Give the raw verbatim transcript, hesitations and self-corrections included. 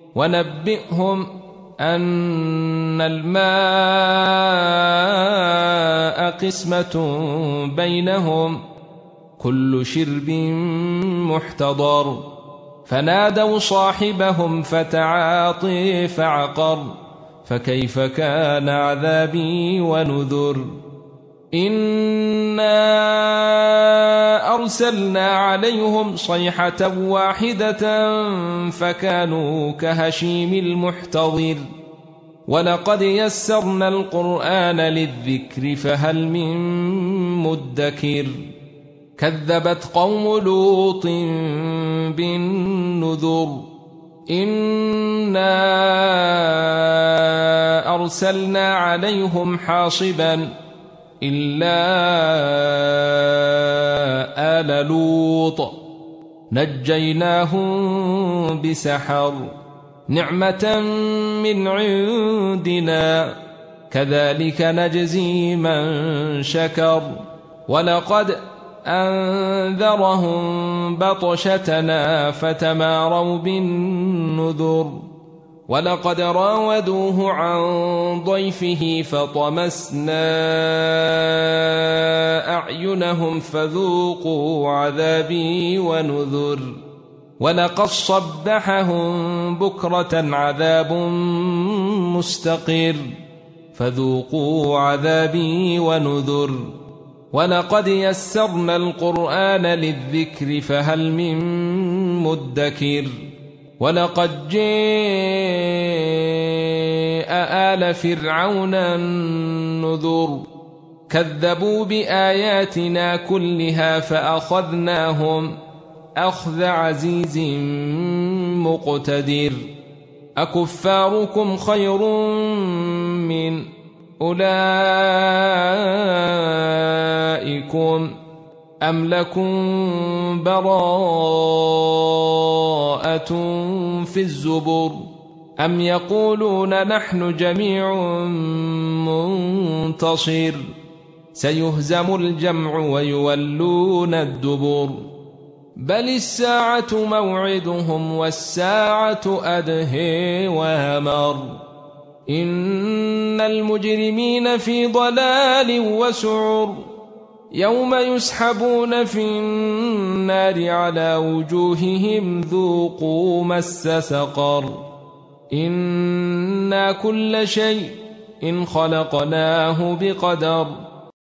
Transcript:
ونبئهم أن الماء قسمة بينهم كل شرب محتضر فنادوا صاحبهم فتعاطي فعقر فكيف كان عذابي ونذر إنا أرسلنا عليهم صيحة واحدة فكانوا كهشيم المحتضر ولقد يسرنا القرآن للذكر فهل من مدكر كذبت قوم لوط بالنذر إنا أرسلنا عليهم حاصبا إلا آل لوط نجيناهم بسحر نعمة من عندنا كذلك نجزي من شكر ولقد أنذرهم بطشتنا فتماروا بالنذر ولقد راودوه عن ضيفه فطمسنا أعينهم فذوقوا عذابي ونذر ولقد صبحهم بكرة عذاب مستقر فذوقوا عذابي ونذر ولقد يسرنا القرآن للذكر فهل من مدكر ولقد جاء آل فرعون النذر كذبوا بآياتنا كلها فأخذناهم أخذ عزيز مقتدر أكفاركم خير من أولئكم أم لكم براءة في الزبر أم يقولون نحن جميع منتصر سيهزم الجمع ويولون الدبر بل الساعة موعدهم والساعة أدهى وامر إن المجرمين في ضلال وسعر يوم يسحبون في النار على وجوههم ذوقوا مس سقر إنا كل شيء إن خلقناه بقدر